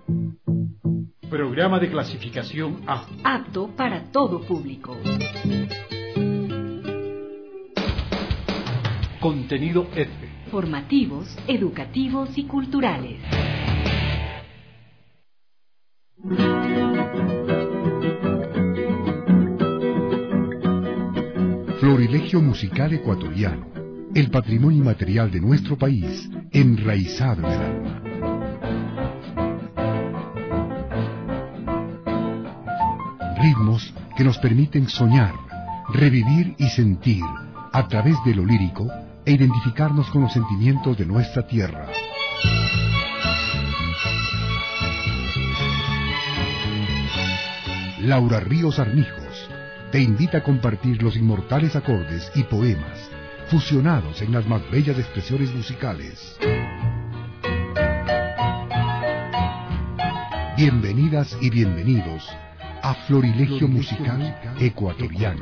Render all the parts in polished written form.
Programa de clasificación A. Apto para todo público. Contenido F. Formativos, educativos y culturales. Florilegio musical ecuatoriano, el patrimonio inmaterial de nuestro país, enraizado en el alma. Ritmos que nos permiten soñar, revivir y sentir, a través de lo lírico, e identificarnos con los sentimientos de nuestra tierra. Laura Ríos Armijos te invita a compartir los inmortales acordes y poemas fusionados en las más bellas expresiones musicales. Bienvenidas y bienvenidos a Florilegio musical ecuatoriano.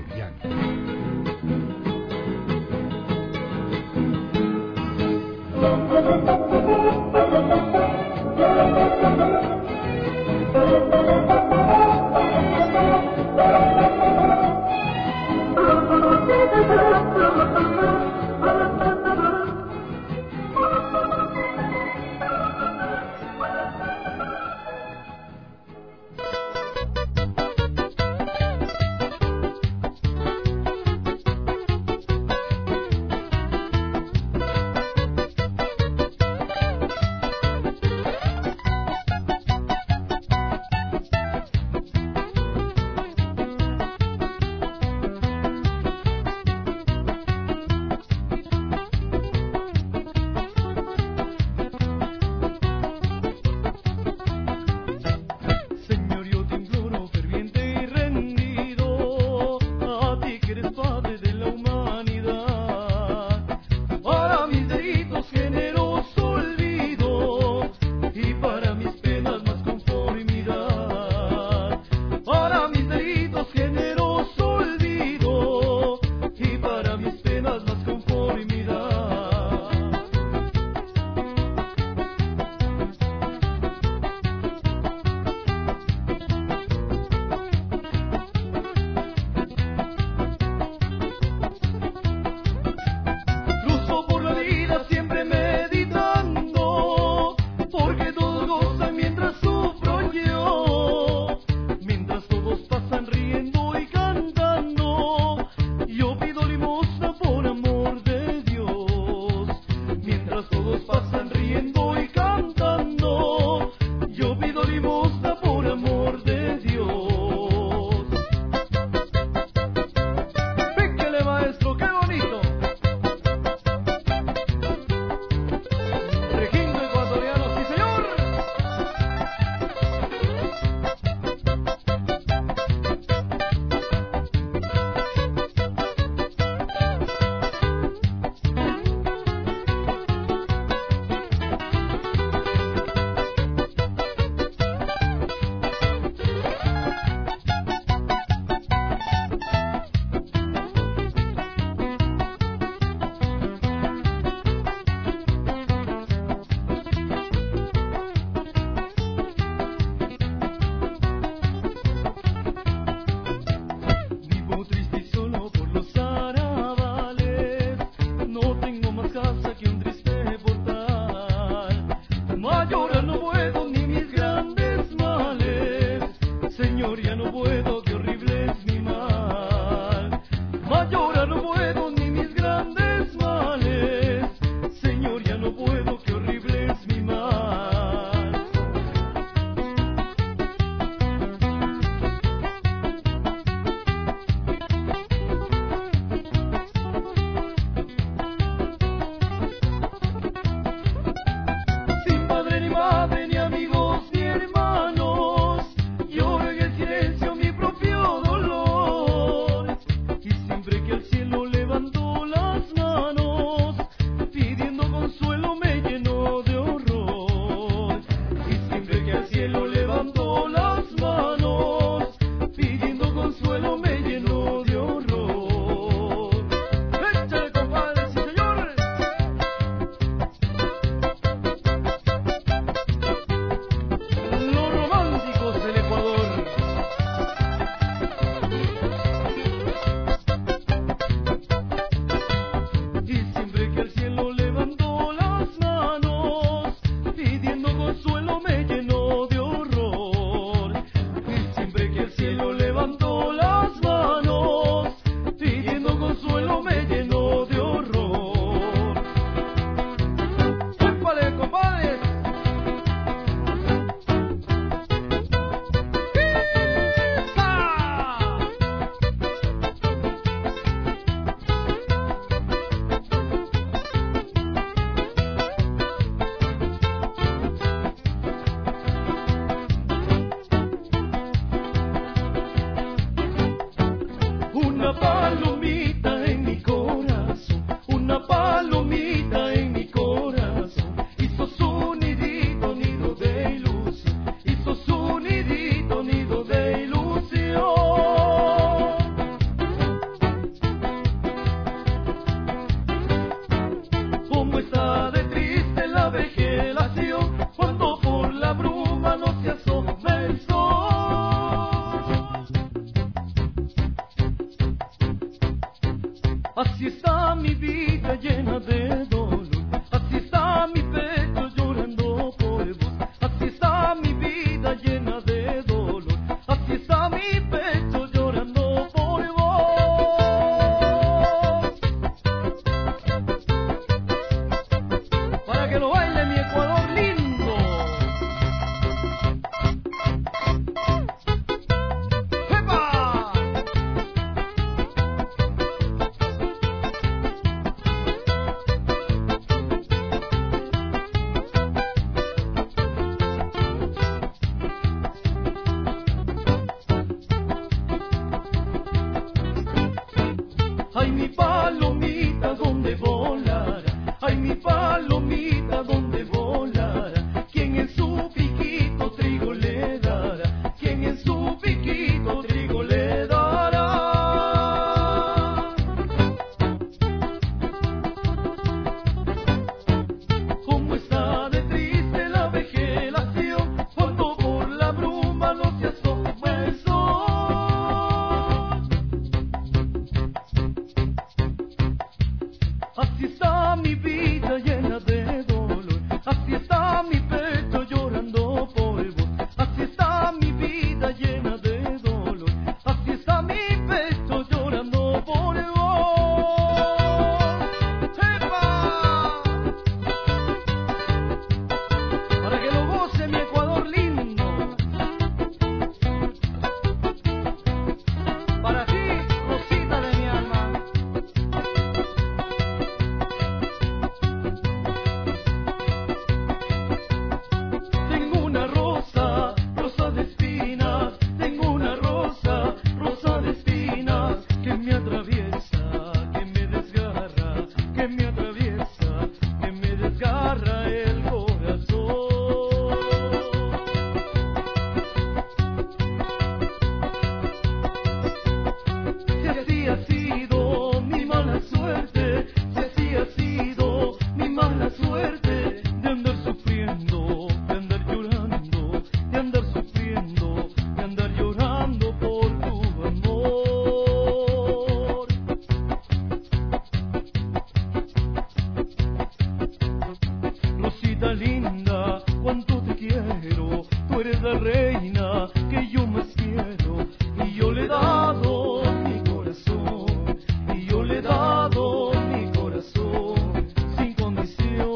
tú eres la reina que yo más quiero, y yo le he dado mi corazón, y yo le he dado mi corazón sin condición.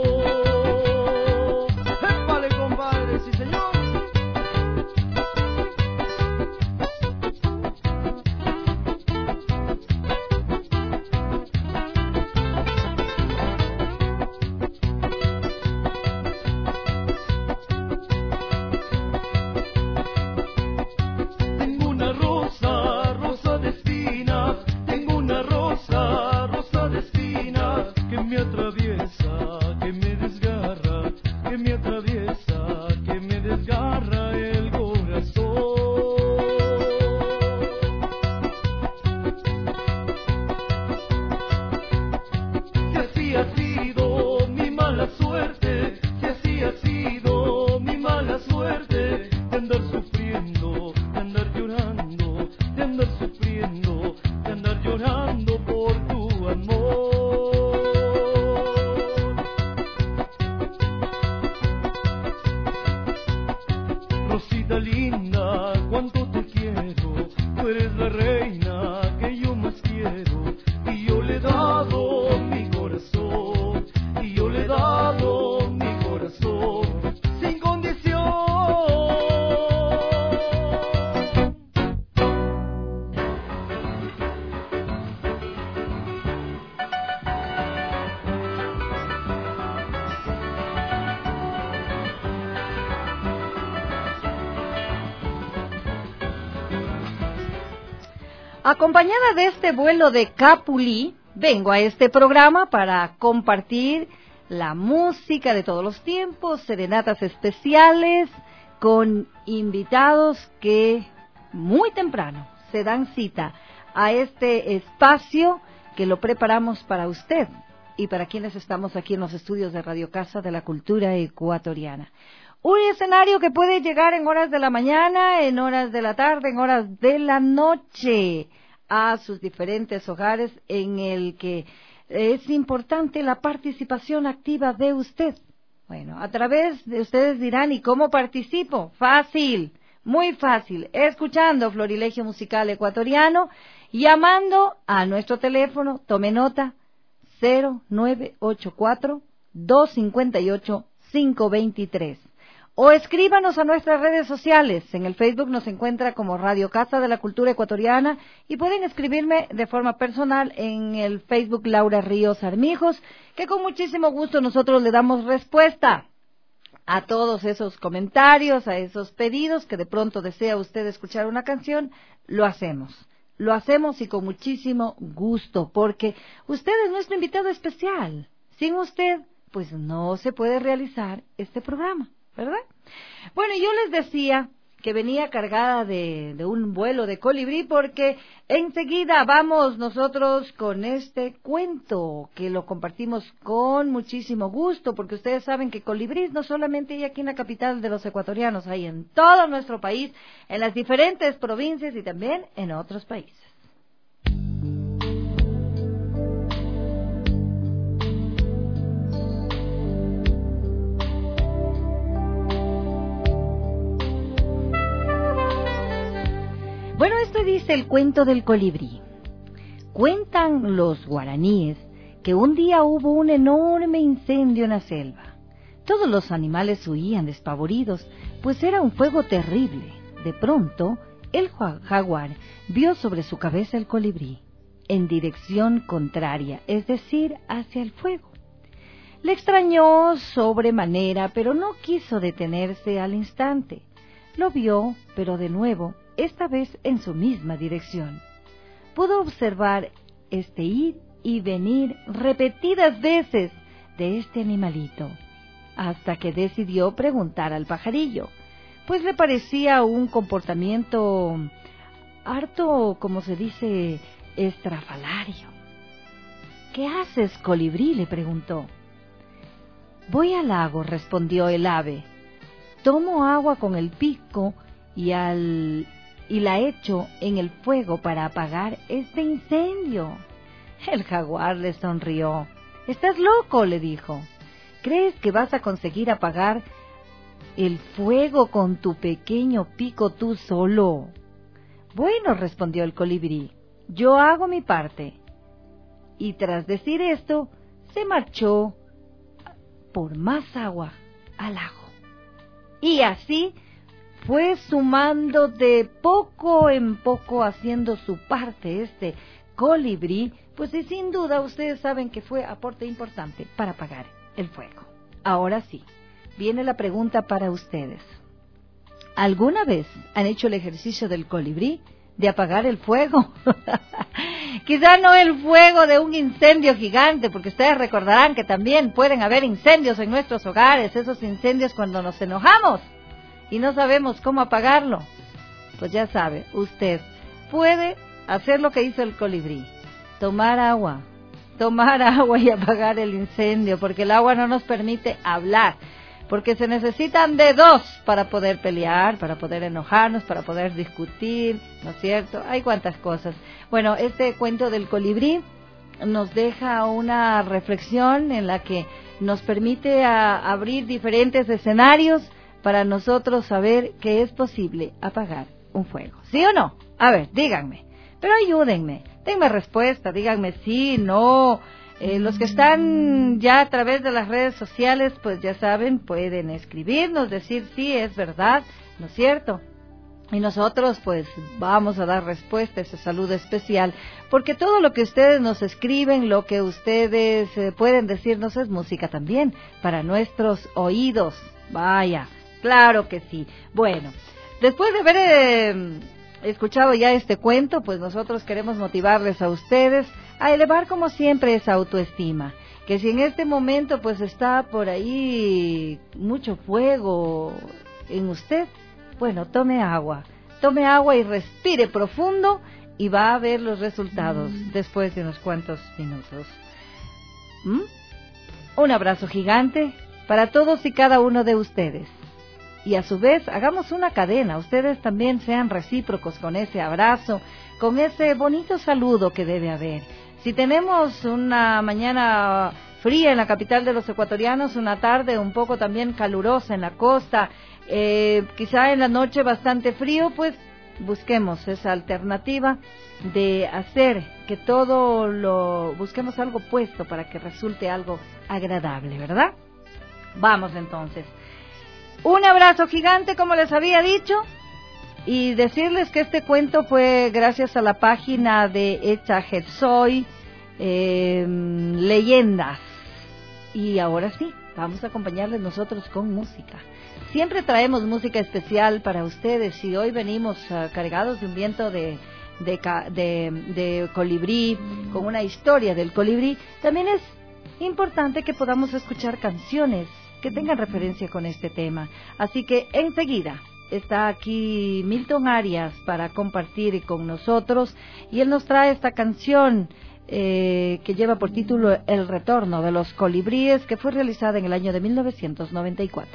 ¡Épale, compadre! ¡Sí, señor! Acompañada de este vuelo de Capulí, vengo a este programa para compartir la música de todos los tiempos, serenatas especiales, con invitados que muy temprano se dan cita a este espacio que lo preparamos para usted y para quienes estamos aquí en los estudios de Radio Casa de la Cultura Ecuatoriana. Un escenario que puede llegar en horas de la mañana, en horas de la tarde, en horas de la noche, a sus diferentes hogares, en el que es importante la participación activa de usted. Bueno, a través de ustedes dirán, ¿y cómo participo? Fácil, muy fácil, escuchando Florilegio Musical Ecuatoriano, llamando a nuestro teléfono, tome nota, 0984-258-523. O escríbanos a nuestras redes sociales. En el Facebook nos encuentra como Radio Casa de la Cultura Ecuatoriana y pueden escribirme de forma personal en el Facebook Laura Ríos Armijos, que con muchísimo gusto nosotros le damos respuesta a todos esos comentarios, a esos pedidos que de pronto desea usted escuchar una canción. Lo hacemos y con muchísimo gusto, porque usted es nuestro invitado especial. Sin usted, pues no se puede realizar este programa, ¿verdad? Bueno, yo les decía que venía cargada de un vuelo de colibrí, porque enseguida vamos nosotros con este cuento que lo compartimos con muchísimo gusto, porque ustedes saben que colibrís no solamente hay aquí en la capital de los ecuatorianos, hay en todo nuestro país, en las diferentes provincias y también en otros países. Bueno, esto dice el cuento del colibrí. Cuentan los guaraníes que un día hubo un enorme incendio en la selva. Todos los animales huían despavoridos, pues era un fuego terrible. De pronto, el jaguar vio sobre su cabeza el colibrí, en dirección contraria, es decir, hacia el fuego. Le extrañó sobremanera, pero no quiso detenerse al instante. Lo vio, pero de nuevo, esta vez en su misma dirección. Pudo observar este ir y venir repetidas veces de este animalito, hasta que decidió preguntar al pajarillo, pues le parecía un comportamiento harto, como se dice, estrafalario. ¿Qué haces, colibrí?, le preguntó. Voy al lago, respondió el ave. Tomo agua con el pico y la echo en el fuego para apagar este incendio. El jaguar le sonrió. ¿Estás loco?, le dijo. ¿Crees que vas a conseguir apagar el fuego con tu pequeño pico tú solo? Bueno, respondió el colibrí, yo hago mi parte. Y tras decir esto, se marchó por más agua al lago. Y así fue sumando de poco en poco, haciendo su parte este colibrí, pues y sin duda ustedes saben que fue aporte importante para apagar el fuego. Ahora sí, viene la pregunta para ustedes. ¿Alguna vez han hecho el ejercicio del colibrí de apagar el fuego? Quizá no el fuego de un incendio gigante, porque ustedes recordarán que también pueden haber incendios en nuestros hogares, esos incendios cuando nos enojamos y no sabemos cómo apagarlo. Pues ya sabe, usted puede hacer lo que hizo el colibrí, tomar agua y apagar el incendio, porque el agua no nos permite hablar, porque se necesitan de dos para poder pelear, para poder enojarnos, para poder discutir, ¿no es cierto? Hay cuantas cosas. Bueno, este cuento del colibrí nos deja una reflexión en la que nos permite abrir diferentes escenarios para nosotros saber que es posible apagar un fuego. ¿Sí o no? A ver, díganme. Pero ayúdenme, denme respuesta, díganme sí, no. Los que están ya a través de las redes sociales, pues ya saben, pueden escribirnos, decir sí, es verdad, ¿no es cierto? Y nosotros pues vamos a dar respuesta a ese saludo especial, porque todo lo que ustedes nos escriben, lo que ustedes pueden decirnos es música también para nuestros oídos. Vaya, claro que sí. Bueno, después de haber escuchado ya este cuento, pues nosotros queremos motivarles a ustedes a elevar como siempre esa autoestima, que si en este momento pues está por ahí mucho fuego en usted, bueno, tome agua y respire profundo y va a ver los resultados después de unos cuantos minutos. Un abrazo gigante para todos y cada uno de ustedes. Y a su vez, hagamos una cadena. Ustedes también sean recíprocos con ese abrazo, con ese bonito saludo que debe haber. Si tenemos una mañana fría en la capital de los ecuatorianos, una tarde un poco también calurosa en la costa, quizá en la noche bastante frío, pues busquemos esa alternativa de hacer que busquemos algo puesto para que resulte algo agradable, ¿verdad? Vamos entonces. Un abrazo gigante, como les había dicho, y decirles que este cuento fue gracias a la página de Echa Soy Leyendas. Y ahora sí, vamos a acompañarles nosotros con música. Siempre traemos música especial para ustedes y hoy venimos cargados de un viento de colibrí, con una historia del colibrí. También es importante que podamos escuchar canciones que tengan referencia con este tema. Así que enseguida está aquí Milton Arias para compartir con nosotros y él nos trae esta canción que lleva por título El Retorno de los Colibríes, que fue realizada en el año de 1994.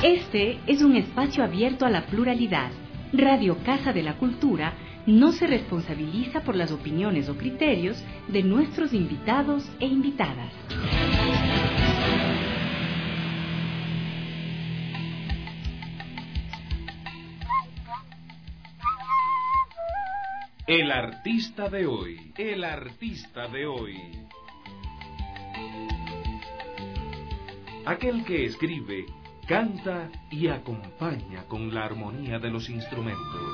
Este es un espacio abierto a la pluralidad. Radio Casa de la Cultura no se responsabiliza por las opiniones o criterios de nuestros invitados e invitadas. El artista de hoy. El artista de hoy. Aquel que escribe, canta y acompaña con la armonía de los instrumentos.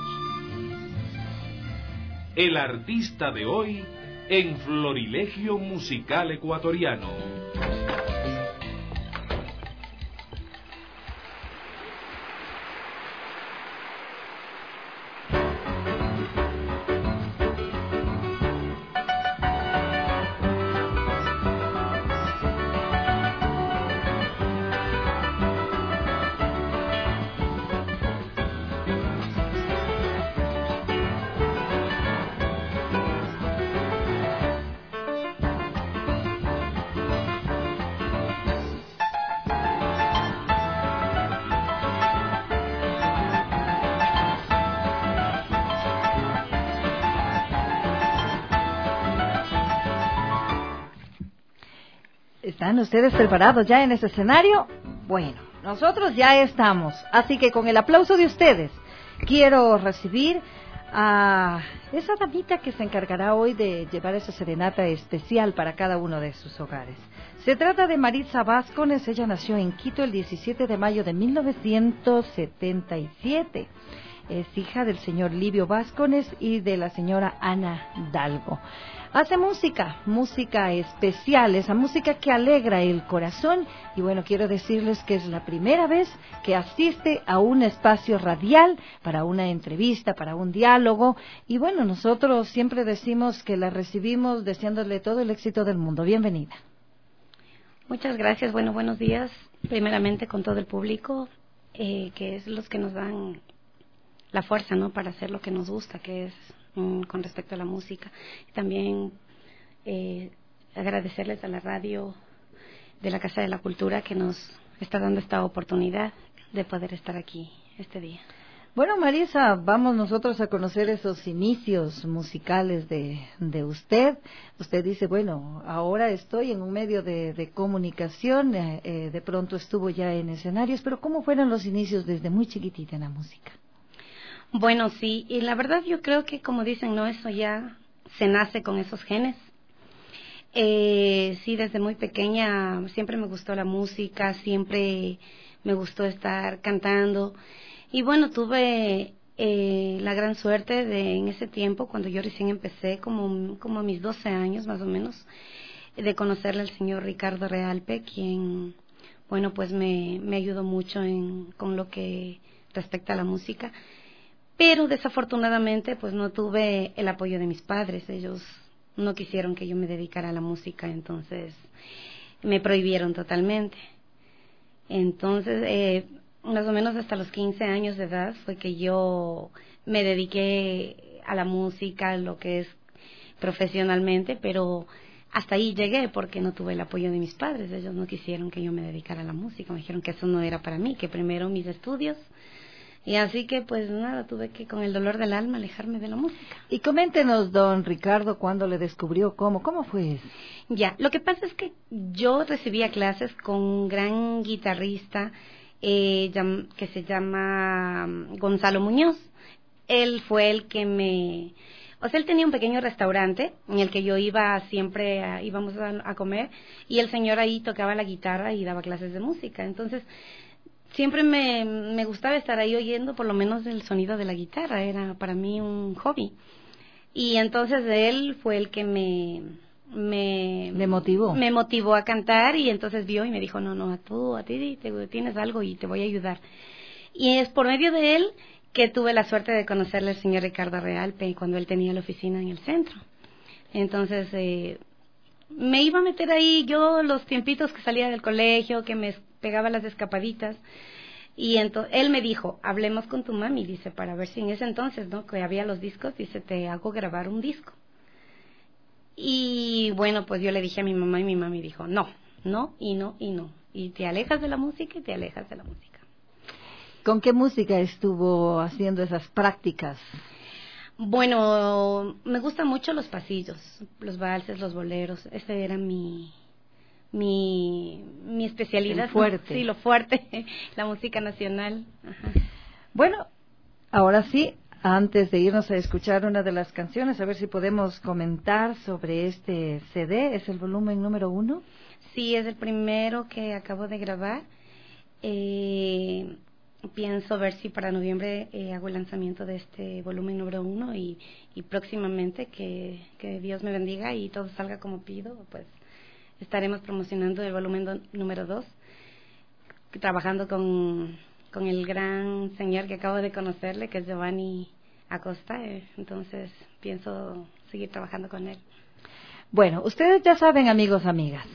El artista de hoy en Florilegio Musical Ecuatoriano. ¿Están ustedes preparados ya en ese escenario? Bueno, nosotros ya estamos, así que con el aplauso de ustedes quiero recibir a esa damita que se encargará hoy de llevar esa serenata especial para cada uno de sus hogares. Se trata de Maritza Vázquez. Ella nació en Quito el 17 de mayo de 1977. Es hija del señor Livio Vázquez y de la señora Ana Dalgo. Hace música especial, esa música que alegra el corazón. Y bueno, quiero decirles que es la primera vez que asiste a un espacio radial para una entrevista, para un diálogo. Y bueno, nosotros siempre decimos que la recibimos deseándole todo el éxito del mundo. Bienvenida. Muchas gracias. Bueno, buenos días. Primeramente con todo el público, que es los que nos dan la fuerza, ¿no?, para hacer lo que nos gusta, que es con respecto a la música. Y también agradecerles a la radio de la Casa de la Cultura que nos está dando esta oportunidad de poder estar aquí este día. Bueno, Marisa, vamos nosotros a conocer esos inicios musicales de usted. Usted dice, bueno, ahora estoy en un medio de comunicación, de pronto estuvo ya en escenarios, pero ¿cómo fueron los inicios desde muy chiquitita en la música? Bueno, sí, y la verdad yo creo que, como dicen, no, eso ya se nace con esos genes. Sí, desde muy pequeña siempre me gustó la música, siempre me gustó estar cantando. Y bueno, tuve la gran suerte de, en ese tiempo, cuando yo recién empecé, como a mis 12 años más o menos, de conocerle al señor Ricardo Realpe, quien, bueno, pues me ayudó mucho con lo que respecta a la música. Pero desafortunadamente pues no tuve el apoyo de mis padres. Ellos no quisieron que yo me dedicara a la música, entonces me prohibieron totalmente. Entonces, más o menos hasta los 15 años de edad fue que yo me dediqué a la música, lo que es profesionalmente, pero hasta ahí llegué porque no tuve el apoyo de mis padres. Ellos no quisieron que yo me dedicara a la música, me dijeron que eso no era para mí, que primero mis estudios. Y así que, pues nada, tuve que, con el dolor del alma, alejarme de la música. Y coméntenos, don Ricardo, ¿cuándo le descubrió? ¿Cómo fue eso? Ya, lo que pasa es que yo recibía clases con un gran guitarrista que se llama Gonzalo Muñoz. Él fue el que él tenía un pequeño restaurante en el que yo iba siempre, íbamos a comer, y el señor ahí tocaba la guitarra y daba clases de música. Entonces, siempre me gustaba estar ahí oyendo por lo menos el sonido de la guitarra, era para mí un hobby. Y entonces él fue el que me motivó a cantar, y entonces vio y me dijo, no, a ti tienes algo y te voy a ayudar. Y es por medio de él que tuve la suerte de conocerle al señor Ricardo Realpe cuando él tenía la oficina en el centro. Entonces me iba a meter ahí yo los tiempitos que salía del colegio, que me pegaba las escapaditas, y entonces él me dijo, hablemos con tu mami, dice, para ver si en ese entonces, ¿no?, que había los discos, dice, te hago grabar un disco. Y bueno, pues yo le dije a mi mamá, y mi mami dijo, no, y te alejas de la música y te alejas de la música. ¿Con qué música estuvo haciendo esas prácticas? Bueno, me gustan mucho los pasillos, los valses, los boleros. Ese era mi especialidad. El fuerte. Sí, lo fuerte, la música nacional. Ajá. Bueno, ahora sí, antes de irnos a escuchar una de las canciones, a ver si podemos comentar sobre este CD. ¿Es el volumen número 1? Sí, es el primero que acabo de grabar. Pienso ver si para noviembre hago el lanzamiento de este volumen número 1 y próximamente que Dios me bendiga y todo salga como pido, pues estaremos promocionando el volumen número 2, trabajando con el gran señor que acabo de conocerle, que es Giovanni Acosta. Entonces pienso seguir trabajando con él. Bueno, ustedes ya saben, amigos, amigas,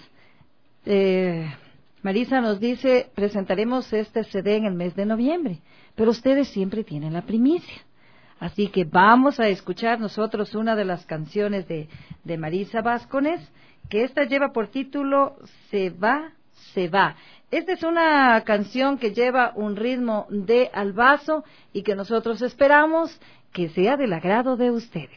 Marisa nos dice, presentaremos este CD en el mes de noviembre, pero ustedes siempre tienen la primicia. Así que vamos a escuchar nosotros una de las canciones de Marisa Vázquez, que esta lleva por título Se va, se va. Esta es una canción que lleva un ritmo de albazo y que nosotros esperamos que sea del agrado de ustedes.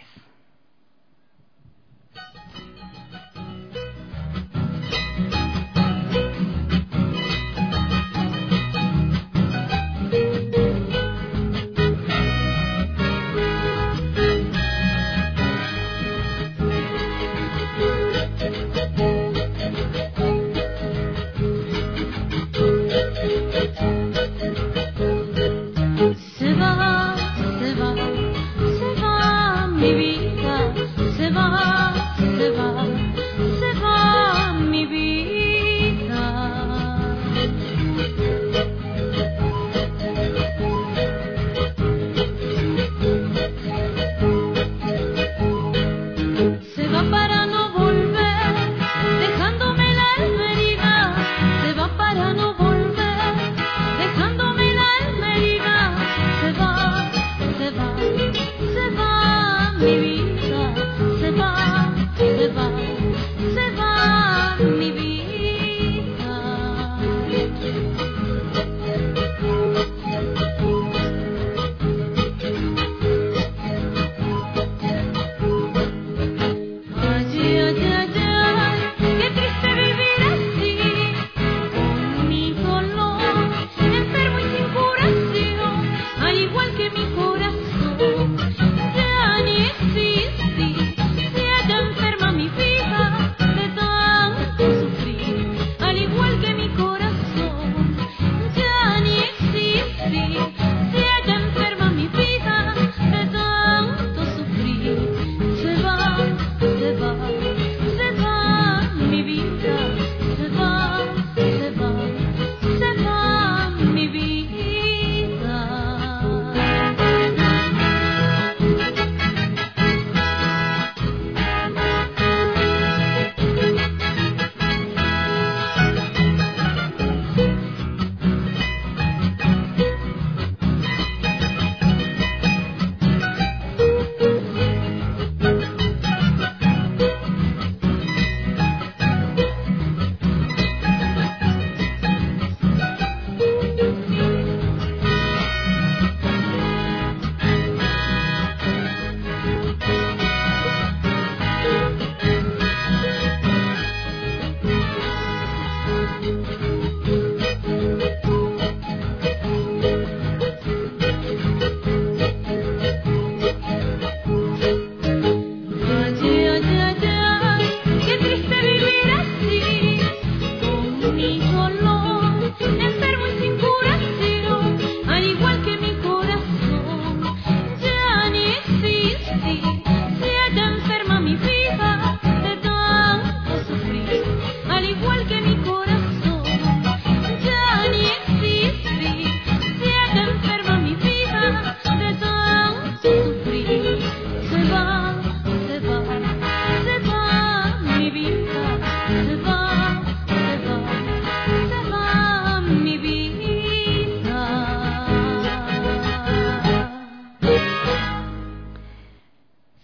Se va,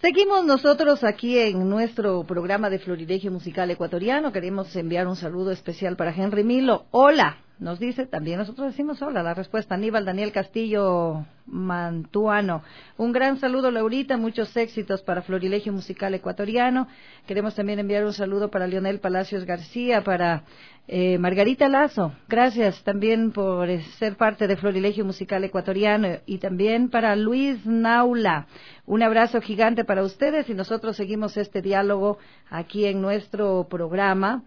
Seguimos nosotros aquí en nuestro programa de Florilegio Musical Ecuatoriano. Queremos enviar un saludo especial para Henry Milo. Hola, nos dice, también nosotros decimos hola, la respuesta. Aníbal Daniel Castillo Mantuano. Un gran saludo, Laurita, muchos éxitos para Florilegio Musical Ecuatoriano. Queremos también enviar un saludo para Leonel Palacios García, para Margarita Lazo. Gracias también por ser parte de Florilegio Musical Ecuatoriano. Y también para Luis Naula. Un abrazo gigante para ustedes y nosotros seguimos este diálogo aquí en nuestro programa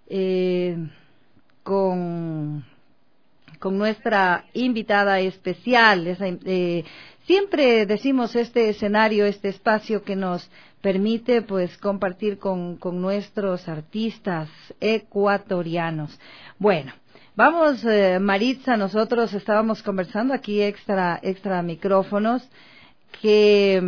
con nuestra invitada especial. Siempre decimos este escenario, este espacio que nos permite pues compartir con nuestros artistas ecuatorianos. Bueno, vamos Maritza, nosotros estábamos conversando aquí extra micrófonos que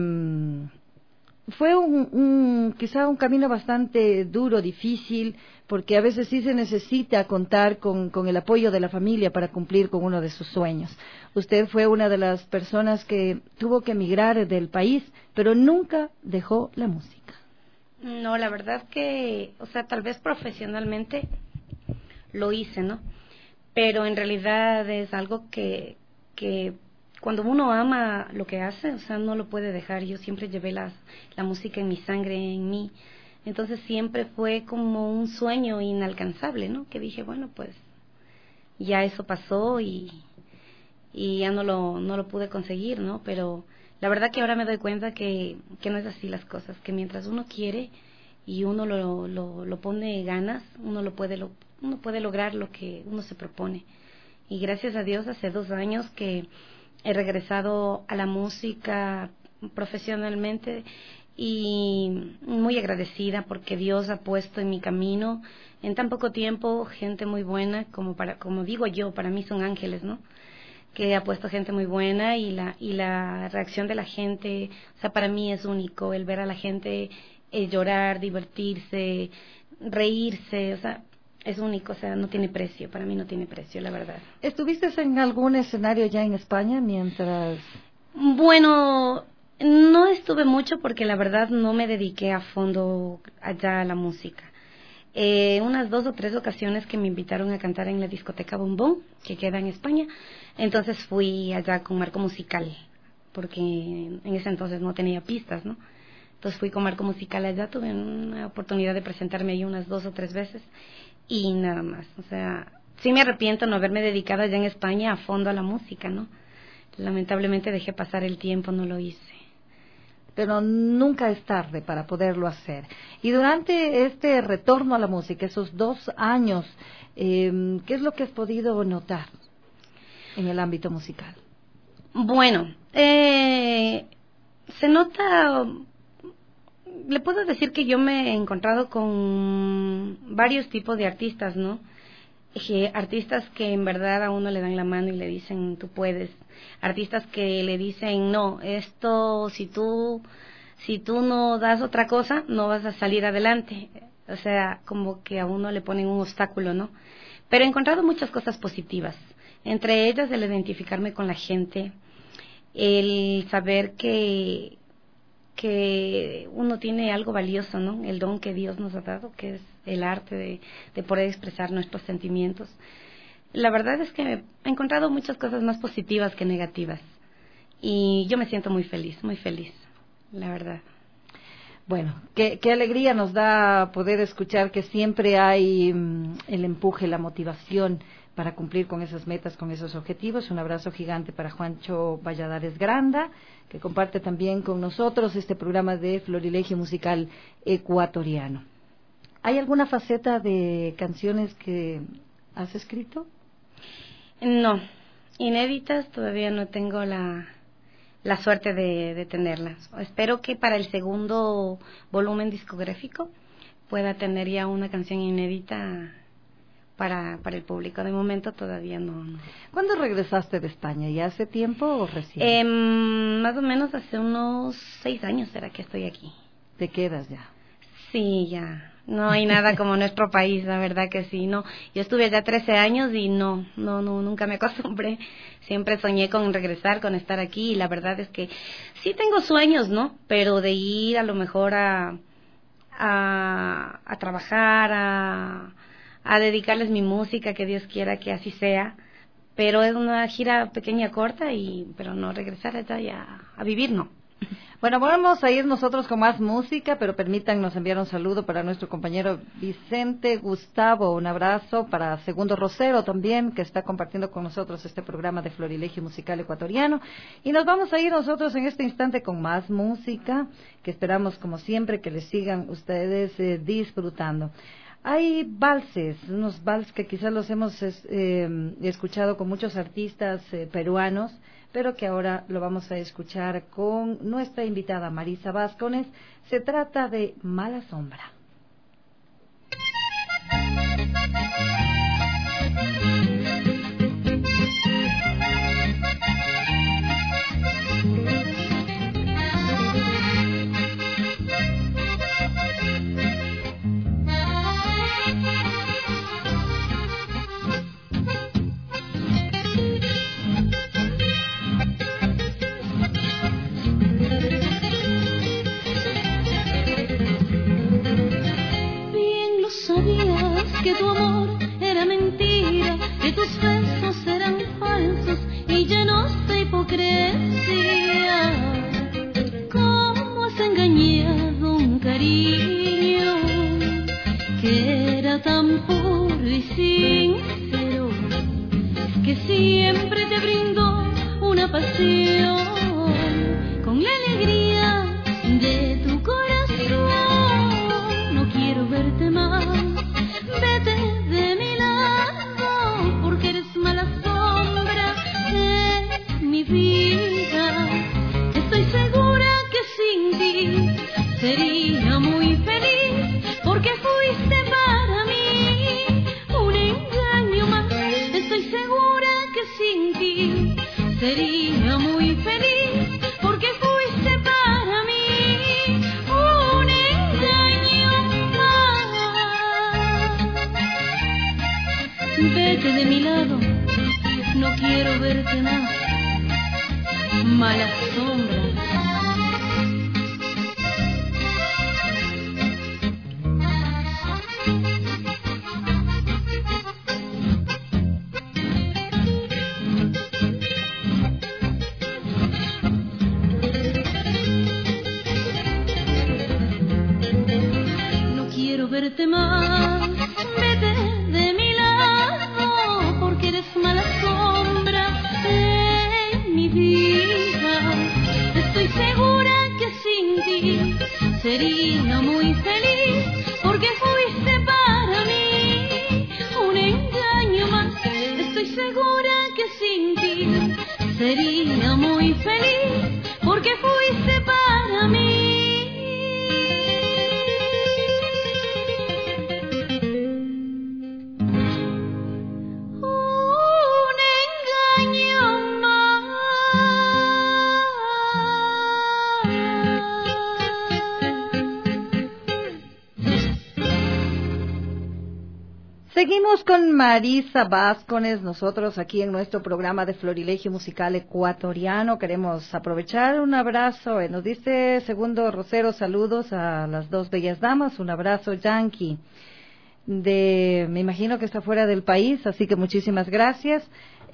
fue quizá un camino bastante duro, difícil, porque a veces sí se necesita contar con el apoyo de la familia para cumplir con uno de sus sueños. Usted fue una de las personas que tuvo que emigrar del país, pero nunca dejó la música. No, la verdad que, o sea, tal vez profesionalmente lo hice, ¿no? Pero en realidad es algo que cuando uno ama lo que hace, o sea, no lo puede dejar. Yo siempre llevé la música en mi sangre, en mí. Entonces siempre fue como un sueño inalcanzable, ¿no? Que dije, bueno, pues ya eso pasó y ya no lo pude conseguir, ¿no? Pero la verdad que ahora me doy cuenta que no es así las cosas, que mientras uno quiere y uno lo pone ganas, uno puede lograr lo que uno se propone. Y gracias a Dios hace 2 años que he regresado a la música profesionalmente y muy agradecida porque Dios ha puesto en mi camino en tan poco tiempo gente muy buena, como digo yo, para mí son ángeles, ¿no? Que ha puesto gente muy buena y la reacción de la gente, o sea, para mí es único el ver a la gente llorar, divertirse, reírse, o sea, es único, o sea, no tiene precio, para mí no tiene precio, la verdad. ¿Estuviste en algún escenario ya en España mientras...? Bueno, no estuve mucho porque la verdad no me dediqué a fondo allá a la música. Unas 2 o 3 ocasiones que me invitaron a cantar en la discoteca Bombón, que queda en España, entonces fui allá con Marco Musical, porque en ese entonces no tenía pistas, ¿no? Entonces fui con Marco Musical allá, tuve una oportunidad de presentarme ahí unas 2 o 3 veces y nada más. O sea, sí me arrepiento no haberme dedicado allá en España a fondo a la música, ¿no? Lamentablemente dejé pasar el tiempo, no lo hice. Pero nunca es tarde para poderlo hacer. Y durante este retorno a la música, esos 2 años, ¿qué es lo que has podido notar en el ámbito musical? Bueno, se nota, le puedo decir que yo me he encontrado con varios tipos de artistas, ¿no? Artistas que en verdad a uno le dan la mano y le dicen tú puedes, artistas que le dicen no, esto si tú no das otra cosa no vas a salir adelante, o sea, como que a uno le ponen un obstáculo, ¿no? Pero he encontrado muchas cosas positivas, entre ellas el identificarme con la gente, el saber que uno tiene algo valioso, ¿no? El don que Dios nos ha dado, que es el arte de poder expresar nuestros sentimientos. La verdad es que he encontrado muchas cosas más positivas que negativas. Y yo me siento muy feliz, la verdad. Bueno, qué alegría nos da poder escuchar que siempre hay el empuje, la motivación para cumplir con esas metas, con esos objetivos. Un abrazo gigante para Juancho Valladares Granda, que comparte también con nosotros este programa de Florilegio Musical Ecuatoriano. ¿Hay alguna faceta de canciones que has escrito? No, inéditas todavía no tengo la suerte de tenerlas. Espero que para el segundo volumen discográfico pueda tener ya una canción inédita para el público. De momento todavía no. ¿Cuándo regresaste de España? ¿Ya hace tiempo o recién? Más o menos hace unos 6 años será que estoy aquí. ¿Te quedas ya? Sí, ya No hay nada como nuestro país, la verdad que sí, no. Yo estuve allá 13 años y no, nunca me acostumbré. Siempre soñé con regresar, con estar aquí, y la verdad es que sí tengo sueños, ¿no? Pero de ir a lo mejor a trabajar, a dedicarles mi música, que Dios quiera que así sea. Pero es una gira pequeña, corta, pero no regresar allá y a vivir, no. Bueno, vamos a ir nosotros con más música, pero permítanos enviar un saludo para nuestro compañero Vicente Gustavo, un abrazo para Segundo Rosero también, que está compartiendo con nosotros este programa de Florilegio Musical Ecuatoriano, y nos vamos a ir nosotros en este instante con más música, que esperamos como siempre que les sigan ustedes disfrutando. Hay valses, unos valses que quizás los hemos escuchado con muchos artistas peruanos, pero que ahora lo vamos a escuchar con nuestra invitada Marisa Vázquez. Se trata de Mala Sombra. Que tu amor era mentira, que tus besos eran falsos y llenos de hipocresía. ¿Cómo has engañado un cariño que era tan puro y sincero, que siempre te brindó una pasión con la alegría de tu corazón? No quiero verte más. Vete de mi lado, porque eres mala sombra de mi vida. Estoy segura que sin ti sería muy feliz, porque fuiste para mí un engaño más. Estoy segura que sin ti sería muy feliz, porque fuiste para mí un engaño más. Vete de mi lado, no quiero verte más. Mala sombra. No quiero verte más. Vete de mi lado, porque eres mala sombra de mi vida. Estoy segura que sin ti sería muy feliz, porque fuiste para mí un engaño más. Estoy segura que sin ti sería muy feliz, porque fuiste para mí Seguimos con Marisa Vázquez, nosotros aquí en nuestro programa de Florilegio Musical Ecuatoriano. Queremos aprovechar un abrazo, nos dice Segundo Rosero, saludos a las dos bellas damas, un abrazo yankee, me imagino que está fuera del país, así que muchísimas gracias.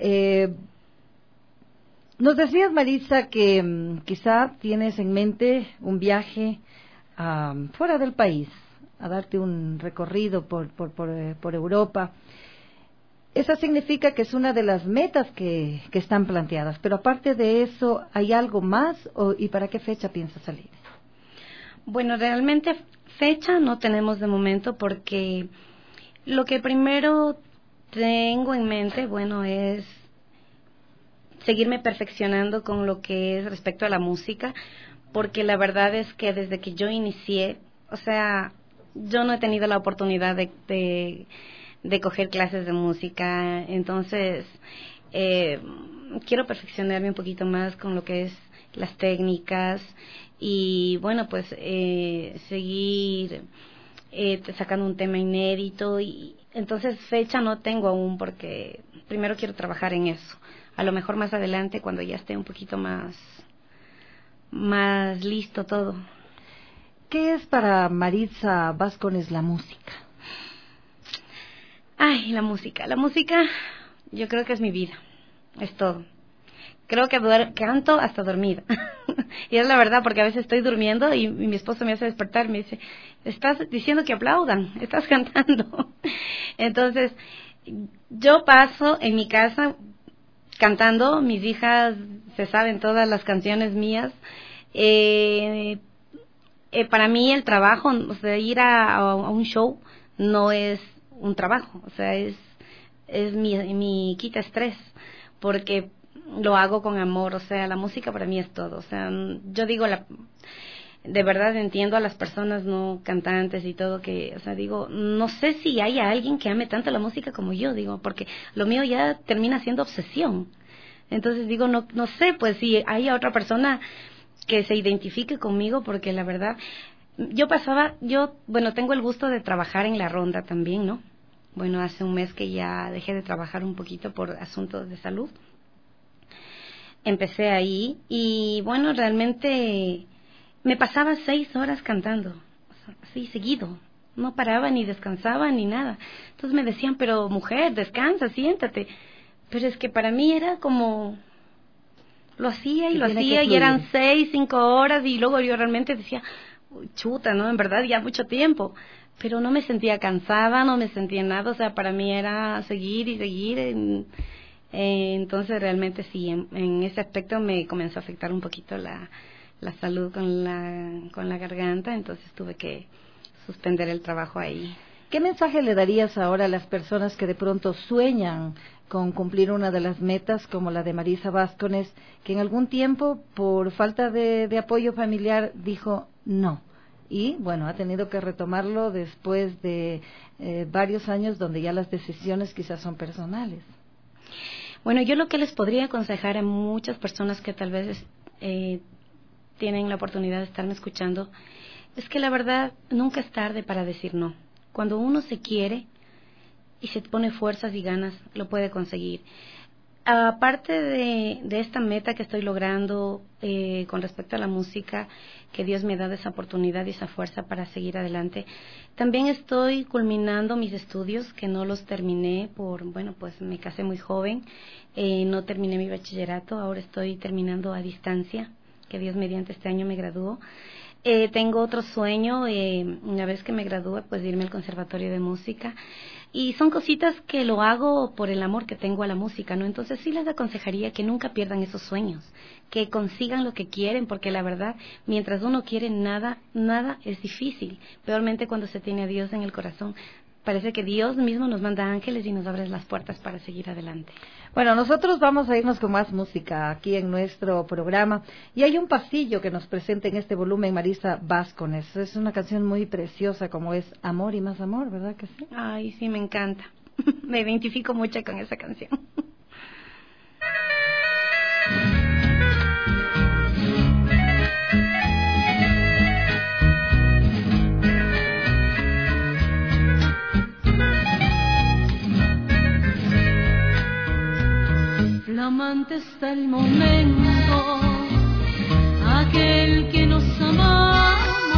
Nos decías, Marisa, que quizá tienes en mente un viaje fuera del país, a darte un recorrido por Europa. Esa significa que es una de las metas que están planteadas, pero aparte de eso, ¿hay algo más y para qué fecha piensas salir? Bueno, realmente fecha no tenemos de momento, porque lo que primero tengo en mente, bueno, es seguirme perfeccionando con lo que es respecto a la música, porque la verdad es que desde que yo inicié, o sea, yo no he tenido la oportunidad de coger clases de música, entonces quiero perfeccionarme un poquito más con lo que es las técnicas y bueno, pues seguir sacando un tema inédito, y entonces fecha no tengo aún porque primero quiero trabajar en eso. A lo mejor más adelante, cuando ya esté un poquito más listo todo. ¿Qué es para Maritza Vázquez la música? Ay, la música yo creo que es mi vida, es todo. Creo que canto hasta dormida. Y es la verdad, porque a veces estoy durmiendo y mi esposo me hace despertar, me dice, estás diciendo que aplaudan, estás cantando. Entonces, yo paso en mi casa cantando, mis hijas se saben todas las canciones mías. Para mí el trabajo, o sea, ir a un show no es un trabajo, o sea, es mi quita estrés, porque lo hago con amor, o sea, la música para mí es todo, o sea, yo digo, de verdad entiendo a las personas no cantantes y todo, que, o sea, digo, no sé si hay alguien que ame tanto la música como yo, digo, porque lo mío ya termina siendo obsesión. Entonces digo, no sé, pues si hay otra persona que se identifique conmigo, porque la verdad, bueno, tengo el gusto de trabajar en la Ronda también, ¿no? Bueno, hace un mes que ya dejé de trabajar un poquito por asuntos de salud. Empecé ahí y bueno, realmente me pasaba 6 horas cantando, así seguido, no paraba ni descansaba ni nada. Entonces me decían, pero mujer, descansa, siéntate. Pero es que para mí era como, lo hacía y eran 6, 5 horas y luego yo realmente decía, chuta, ¿no? En verdad ya mucho tiempo. Pero no me sentía cansada, no me sentía nada, o sea, para mí era seguir y seguir. Entonces realmente sí, en ese aspecto me comenzó a afectar un poquito la salud con la garganta, entonces tuve que suspender el trabajo ahí. ¿Qué mensaje le darías ahora a las personas que de pronto sueñan con cumplir una de las metas como la de Maritza Vázquez, que en algún tiempo por falta de apoyo familiar dijo no? Y bueno, ha tenido que retomarlo después de varios años donde ya las decisiones quizás son personales. Bueno, yo lo que les podría aconsejar a muchas personas que tal vez tienen la oportunidad de estarme escuchando es que la verdad nunca es tarde para decir no. Cuando uno se quiere y se pone fuerzas y ganas, lo puede conseguir. Aparte de esta meta que estoy logrando con respecto a la música, que Dios me ha dado esa oportunidad y esa fuerza para seguir adelante, también estoy culminando mis estudios, que no los terminé pues me casé muy joven, no terminé mi bachillerato, ahora estoy terminando a distancia, que Dios mediante este año me gradúo. Tengo otro sueño, una vez que me gradúe, pues irme al Conservatorio de Música. Y son cositas que lo hago por el amor que tengo a la música, ¿no? Entonces sí les aconsejaría que nunca pierdan esos sueños, que consigan lo que quieren, porque la verdad, mientras uno quiere nada es difícil. Peormente cuando se tiene a Dios en el corazón. Parece que Dios mismo nos manda ángeles y nos abre las puertas para seguir adelante. Bueno, nosotros vamos a irnos con más música aquí en nuestro programa. Y hay un pasillo que nos presenta en este volumen Maritza Vázquez. Es una canción muy preciosa como es Amor y Más Amor, ¿verdad que sí? Ay, sí, me encanta. Me identifico mucho con esa canción. Flamante está el momento, aquel que nos amamos,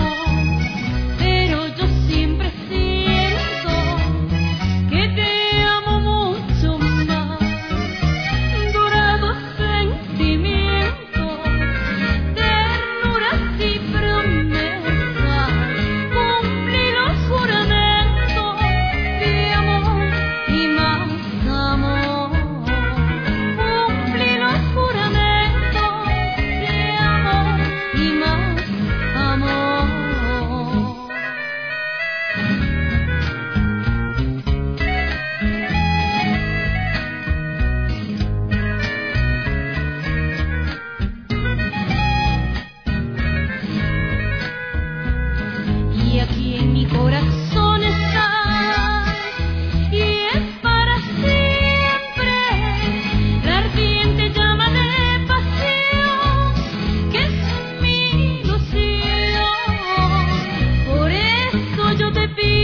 pero yo siempre siento que te amo mucho más. Dorados sentimientos, ternuras y promesas, cumplidos juramentos de amor y más amor. Yo te pido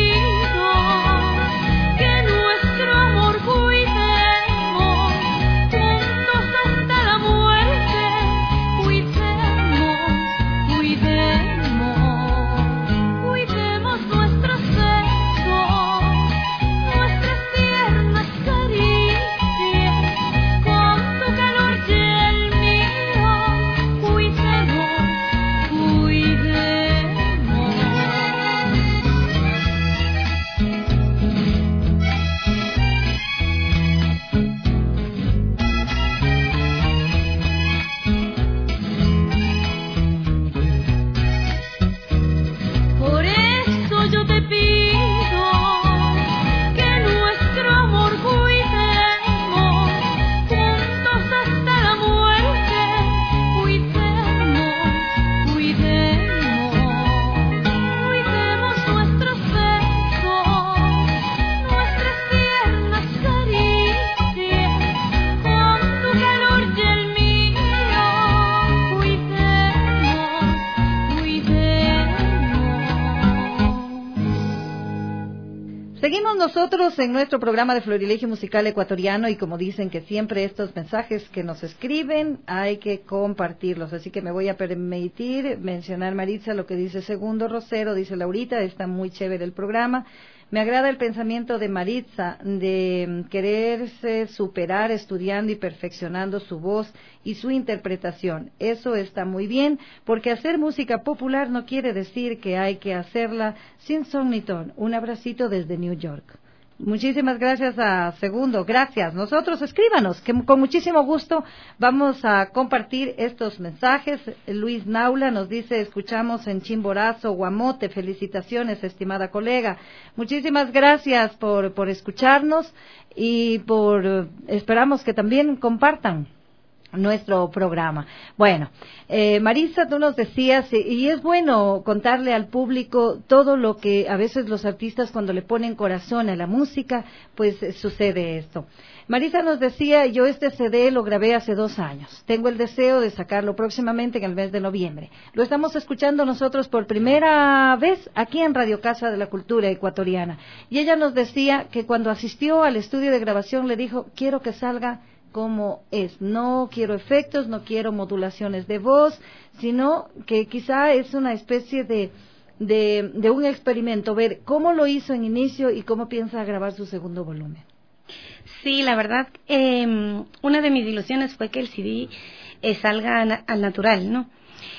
Seguimos nosotros en nuestro programa de Florilegio Musical Ecuatoriano y como dicen que siempre estos mensajes que nos escriben hay que compartirlos, así que me voy a permitir mencionar, Maritza, lo que dice Segundo Rosero, dice Laurita, está muy chévere el programa. Me agrada el pensamiento de Maritza de quererse superar estudiando y perfeccionando su voz y su interpretación. Eso está muy bien, porque hacer música popular no quiere decir que hay que hacerla sin son ni ton. Un abracito desde New York. Muchísimas gracias a Segundo, gracias. Nosotros escríbanos, que con muchísimo gusto vamos a compartir estos mensajes. Luis Naula nos dice, escuchamos en Chimborazo, Guamote, felicitaciones, estimada colega. Muchísimas gracias por escucharnos y esperamos que también compartan nuestro programa. Bueno, Marisa, tú nos decías, y es bueno contarle al público todo lo que a veces los artistas cuando le ponen corazón a la música, pues sucede esto. Marisa nos decía, yo este CD lo grabé hace 2 años. Tengo el deseo de sacarlo próximamente en el mes de noviembre. Lo estamos escuchando nosotros por primera vez aquí en Radio Casa de la Cultura Ecuatoriana. Y ella nos decía que cuando asistió al estudio de grabación le dijo, quiero que salga como es, no quiero efectos, no quiero modulaciones de voz, sino que quizá es una especie de un experimento, ver cómo lo hizo en inicio y cómo piensa grabar su segundo volumen. Sí, la verdad, una de mis ilusiones fue que el CD salga al natural, ¿no?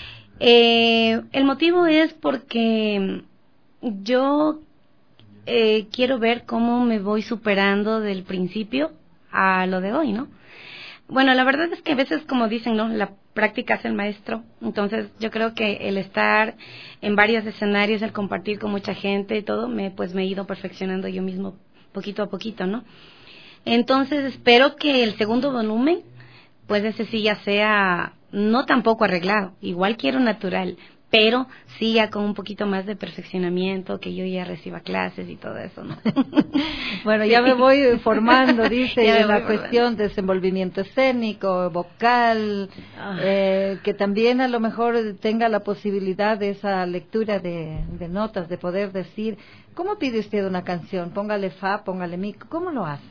El motivo es porque yo quiero ver cómo me voy superando del principio a lo de hoy, ¿no? Bueno, la verdad es que a veces, como dicen, ¿no? La práctica es el maestro. Entonces, yo creo que el estar en varios escenarios, el compartir con mucha gente y todo, me he ido perfeccionando yo mismo poquito a poquito, ¿no? Entonces, espero que el segundo volumen, pues ese sí ya sea, no tampoco arreglado, igual quiero natural, pero sí ya con un poquito más de perfeccionamiento, que yo ya reciba clases y todo eso, ¿no? Bueno, ya me voy formando, dice, en la cuestión de desenvolvimiento escénico, vocal, que también a lo mejor tenga la posibilidad de esa lectura de notas, de poder decir, ¿cómo pide usted una canción? Póngale fa, póngale mi, ¿cómo lo hace?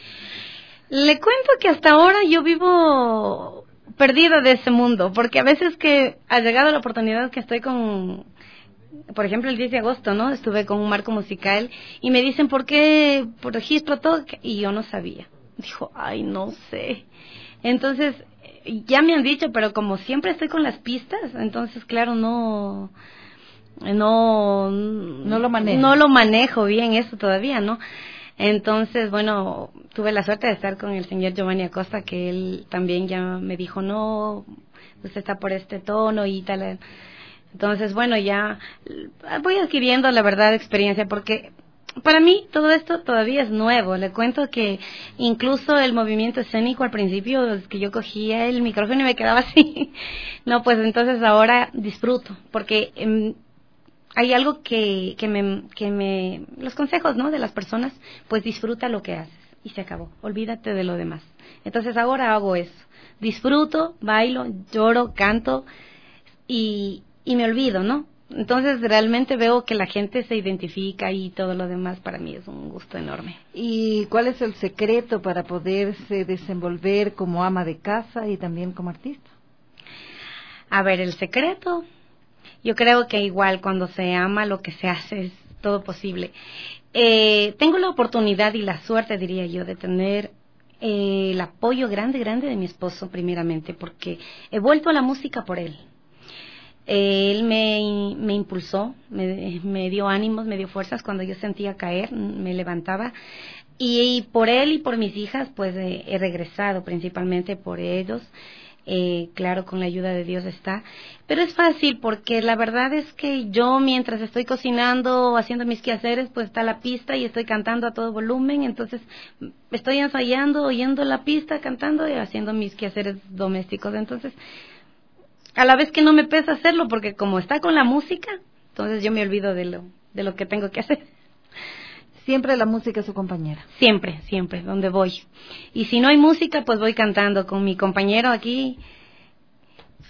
Le cuento que hasta ahora yo vivo perdida de ese mundo, porque a veces que ha llegado la oportunidad que estoy con, por ejemplo, el 10 de agosto, ¿no? Estuve con un marco musical y me dicen, ¿por qué? Por registro todo, y yo no sabía. Dijo, ay, no sé. Entonces, ya me han dicho, pero como siempre estoy con las pistas, entonces, claro, no lo manejo bien eso todavía, ¿no? Entonces, bueno, tuve la suerte de estar con el señor Giovanni Acosta, que él también ya me dijo, no, usted está por este tono y tal. Entonces, bueno, ya voy adquiriendo, la verdad, experiencia, porque para mí todo esto todavía es nuevo. Le cuento que incluso el movimiento escénico al principio, es que yo cogía el micrófono y me quedaba así. No, pues entonces ahora disfruto, porque hay algo que me los consejos, ¿no? De las personas, pues disfruta lo que haces y se acabó, olvídate de lo demás. Entonces ahora hago eso, disfruto, bailo, lloro, canto y me olvido, ¿no? Entonces realmente veo que la gente se identifica y todo lo demás para mí es un gusto enorme. ¿Y cuál es el secreto para poderse desenvolver como ama de casa y también como artista? A ver, el secreto, yo creo que igual cuando se ama lo que se hace es todo posible. Tengo la oportunidad y la suerte, diría yo, de tener el apoyo grande de mi esposo primeramente, porque he vuelto a la música por él. Él me impulsó, me dio ánimos, me dio fuerzas cuando yo sentía caer, me levantaba. Y por él y por mis hijas, pues he regresado principalmente por ellos. Claro, con la ayuda de Dios está, pero es fácil porque la verdad es que yo mientras estoy cocinando o haciendo mis quehaceres, pues está la pista y estoy cantando a todo volumen, entonces estoy ensayando, oyendo la pista, cantando y haciendo mis quehaceres domésticos, entonces a la vez que no me pesa hacerlo porque como está con la música, entonces yo me olvido de lo que tengo que hacer. Siempre la música es su compañera. Siempre, donde voy. Y si no hay música, pues voy cantando con mi compañero aquí.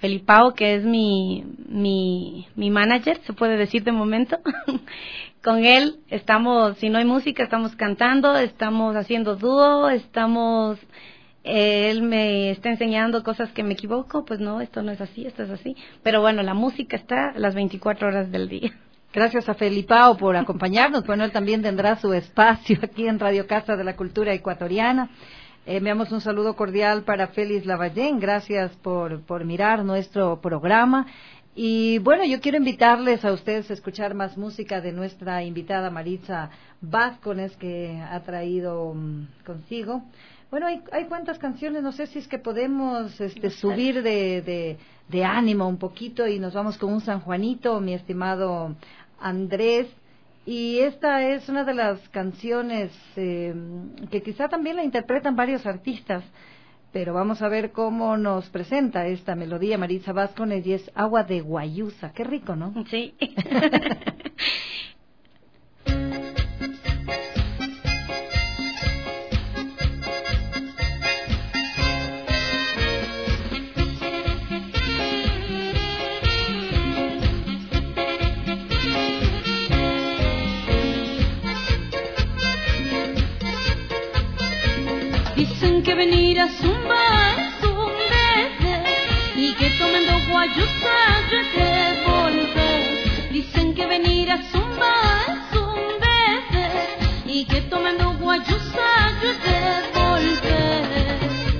Felipao, que es mi manager, se puede decir de momento. Con él estamos, si no hay música, estamos cantando, estamos haciendo dúo, él me está enseñando cosas que me equivoco, pues no, esto no es así, esto es así. Pero bueno, la música está las 24 horas del día. Gracias a Felipao por acompañarnos. Bueno, él también tendrá su espacio aquí en Radio Casa de la Cultura Ecuatoriana. Enviamos un saludo cordial para Félix Lavallén. Gracias por mirar nuestro programa. Y bueno, yo quiero invitarles a ustedes a escuchar más música de nuestra invitada Maritza Vázquez, que ha traído consigo. Bueno, hay cuántas canciones, no sé si es que podemos subir de ánimo un poquito y nos vamos con un San Juanito, mi estimado Andrés. Y esta es una de las canciones que quizá también la interpretan varios artistas, pero vamos a ver cómo nos presenta esta melodía Maritza Vázquez, y es Agua de Guayusa. Qué rico, ¿no? Sí. Dicen que venir a zumbar es un deber y que tomando guayusa yo he de volver. Dicen que venir a zumbar es un deber y que tomando guayusa yo he de volver.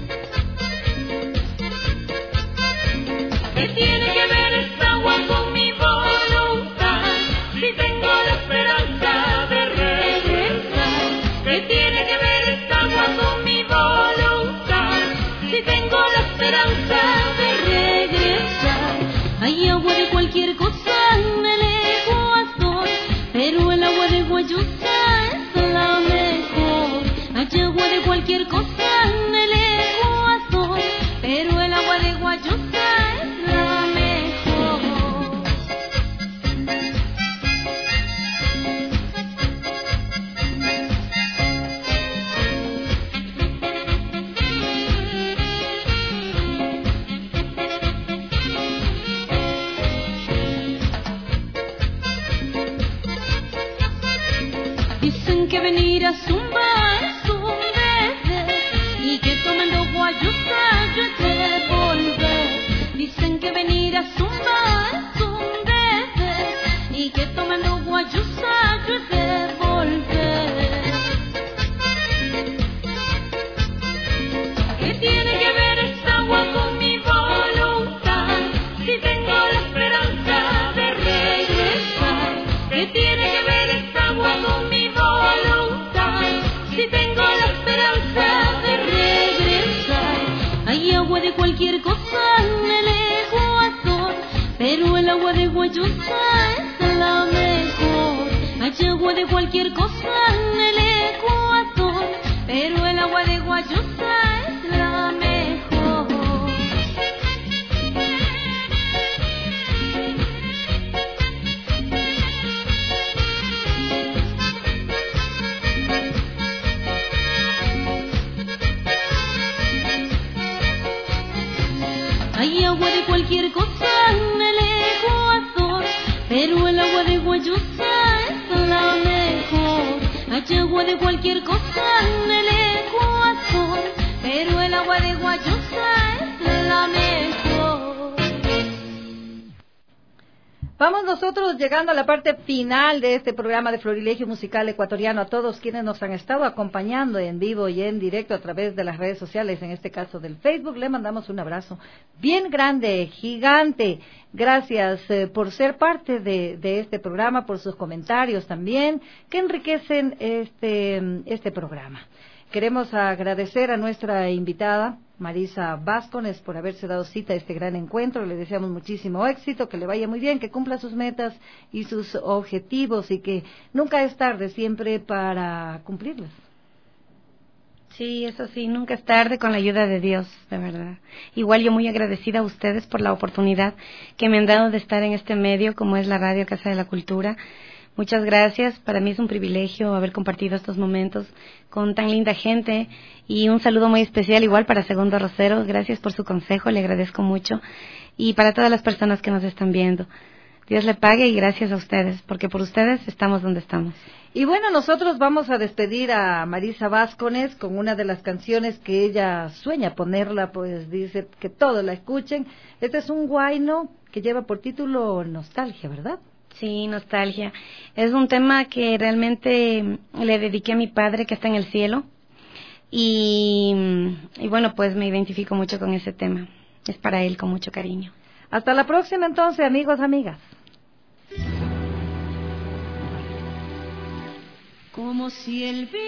¿Qué tiene que ver esta agua con mi voluntad? Si tengo la esperanza de regresar. ¿Qué tiene que ver esta agua con mi voluntad? Si tengo la esperanza de regresar. Hay agua de cualquier cosa en el Ecuador, pero el agua de Guayusa es la mejor. Hay agua de cualquier cosa en el Ecuador, pero el agua de Guayusa es la mejor. Dicen que venir a zumbar es un deber y que tomando guayusa yo he de volver. Dicen que venir a zumbar es un deber y que tomando guayusa yo he de volver. ¿Qué tiene que ver esta agua con mi voluntad? Si tengo la esperanza de regresar. ¿Qué tiene que ver esta agua con mi voluntad? Si tengo la esperanza de regresar. Hay agua de cualquier cosa en el Ecuador, pero el agua de Guayusa es la mejor. Hay agua de cualquier cosa en el Ecuador, pero el agua de Guayusa es la mejor. Hay agua de cualquier cosa en el Ecuador, pero el agua de Guayusa es la mejor. Hay agua de cualquier cosa en el Ecuador, pero el agua de Guayusa es la mejor. Vamos nosotros llegando a la parte final de este programa de Florilegio Musical Ecuatoriano. A todos quienes nos han estado acompañando en vivo y en directo a través de las redes sociales, en este caso del Facebook, le mandamos un abrazo bien grande, gigante. Gracias por ser parte de este programa, por sus comentarios también, que enriquecen este programa. Queremos agradecer a nuestra invitada, Maritza Vázquez, por haberse dado cita a este gran encuentro. Le deseamos muchísimo éxito, que le vaya muy bien, que cumpla sus metas y sus objetivos y que nunca es tarde, siempre para cumplirlos. Sí, eso sí, nunca es tarde con la ayuda de Dios, de verdad. Igual yo muy agradecida a ustedes por la oportunidad que me han dado de estar en este medio como es la Radio Casa de la Cultura, Muchas gracias. Para mí es un privilegio haber compartido estos momentos con tan linda gente. Y un saludo muy especial igual para Segundo Rosero. Gracias por su consejo, le agradezco mucho. Y para todas las personas que nos están viendo. Dios le pague y gracias a ustedes, porque por ustedes estamos donde estamos. Y bueno, nosotros vamos a despedir a Marisa Vázquez con una de las canciones que ella sueña ponerla, pues dice que todos la escuchen. Este es un huayno que lleva por título Nostalgia, ¿verdad? Sí, Nostalgia. Es un tema que realmente le dediqué a mi padre que está en el cielo. Y bueno, pues me identifico mucho con ese tema. Es para él con mucho cariño. Hasta la próxima entonces, amigos, amigas. Como si el viento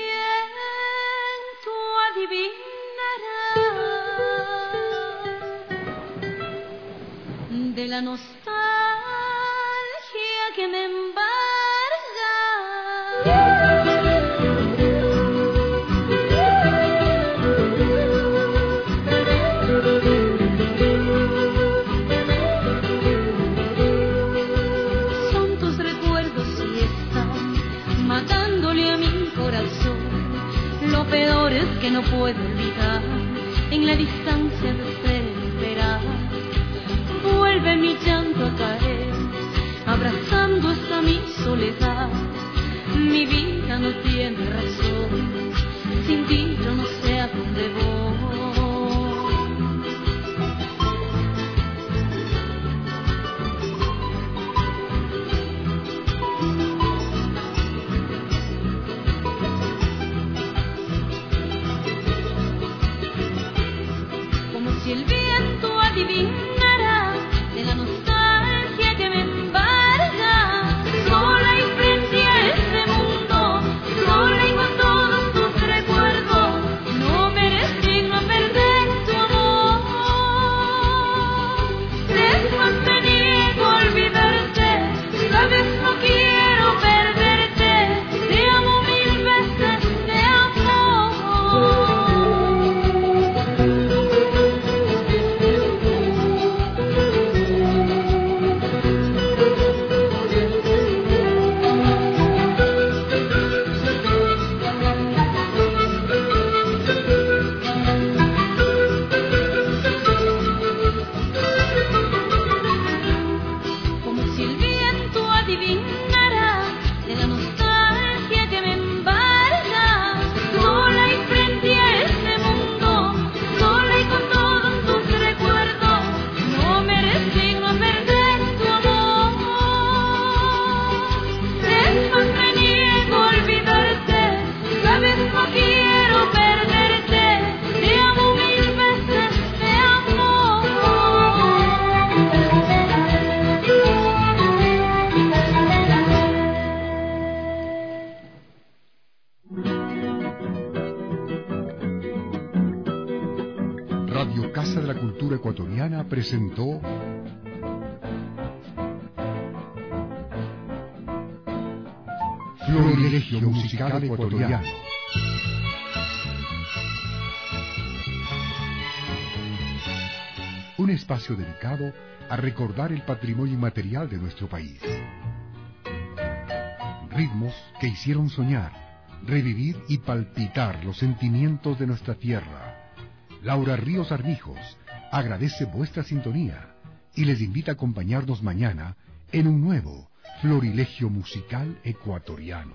adivinara de la nostalgia que me embarga. Son tus recuerdos y están matándole a mi corazón. Lo peor es que no puedo olvidar en la distancia desesperada. Vuelve mi llanto a caer, abrazando esta mi soledad. Mi vida no tiene razón, sin ti yo no sé a dónde voy. Como si el viento adivinara de la nostalgia que me embarga, sola y frente a este mundo, sola y con todos tus recuerdos, no me resigno a perder tu amor. Después me niego a olvidarte, sabes no quiero perderte, te amo mil veces, te amo. Como si el viento adivinara de la nostalgia que me embarga, sola y frente a este mundo, sola y con todos tus recuerdos, no me resigno a perder tu amor. Después me niego a olvidarte, sabes no quiero perderte, te amo mil veces, te amo. Radio Casa de la Cultura Ecuatoriana presentó Florilegio Musical Ecuatoriano. Un espacio dedicado a recordar el patrimonio inmaterial de nuestro país. Ritmos que hicieron soñar, revivir y palpitar los sentimientos de nuestra tierra. Laura Ríos Armijos agradece vuestra sintonía y les invita a acompañarnos mañana en un nuevo Florilegio Musical Ecuatoriano.